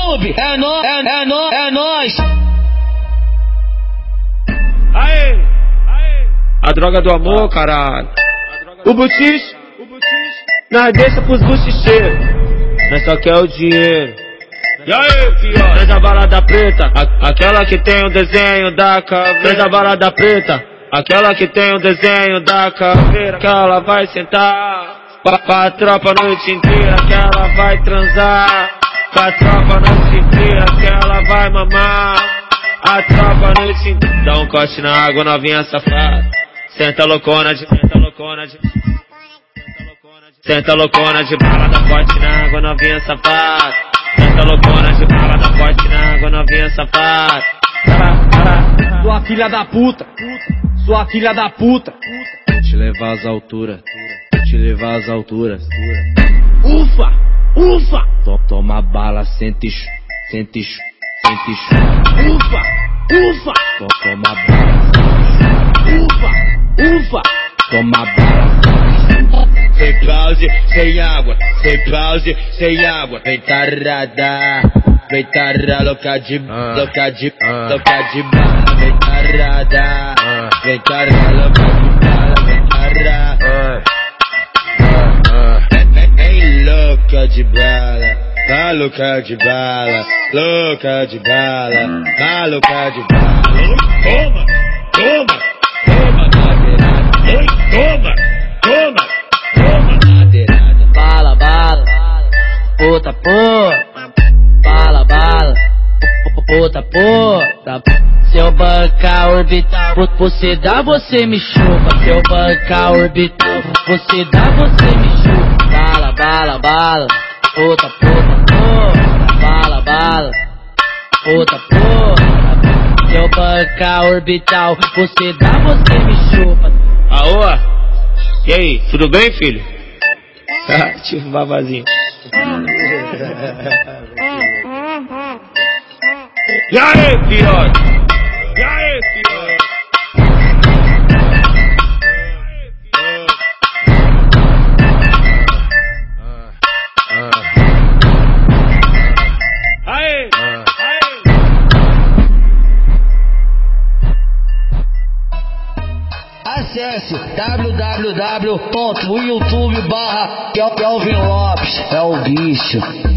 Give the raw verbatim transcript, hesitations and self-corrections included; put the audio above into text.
YouTube, é nó, é, é nó, é nóis. Aê, aê. A droga do amor, caralho. O butiche, nós deixa pros buchicheiros. Nós só quer o dinheiro. E aí, pior? Traz a balada preta, a, aquela que tem o desenho da caveira. Traz a balada preta, aquela que tem o desenho da caveira. Que ela vai sentar pra, pra tropa a noite inteira. Que ela vai transar pra tropa a noite inteira. Que ela vai mamar a tropa a noite inteira. Dá um corte na água, novinha safada. Senta loucona de, senta loucona de, senta loucona de balada forte na água, novinha safada. Senta loucona de balada forte na água, novinha safada. Sua filha da puta, sua filha da puta. Vou te levar às alturas, vou te levar às alturas. Ufa, ufa. Toma bala, sente chu, sente chu, sente chu. Ufa, ufa. Toma bala, ufa, ufa. Toma bala. Sem pause, sem água, sem pause, sem água. Vem tarada, vem tarada, louca de, louca de, louca de bala. Vem tarada, vem tarada, louca de bala. Vem tarada, vem louca de bala, maluca de bala, louca de bala, maluca de bala. Toma, toma, toma, cadeirada. Oi, toma, toma. Bala, bala, puta, puta. Bala, bala, puta, puta. Se eu bancar orbital, você dá, você me chupa. Se eu bancar orbital, você dá, você me chupa. Bala, bala, bala, puta, puta, puta. Bala, bala, puta, puta. Se eu bancar orbital, você dá, você me chupa. Aô, e aí, tudo bem, filho? Tipo babazinho. E aí, pior? E aí, pior? Aê, aê. Acesse w w w ponto youtube barra Kelvin Lopes. É o bicho.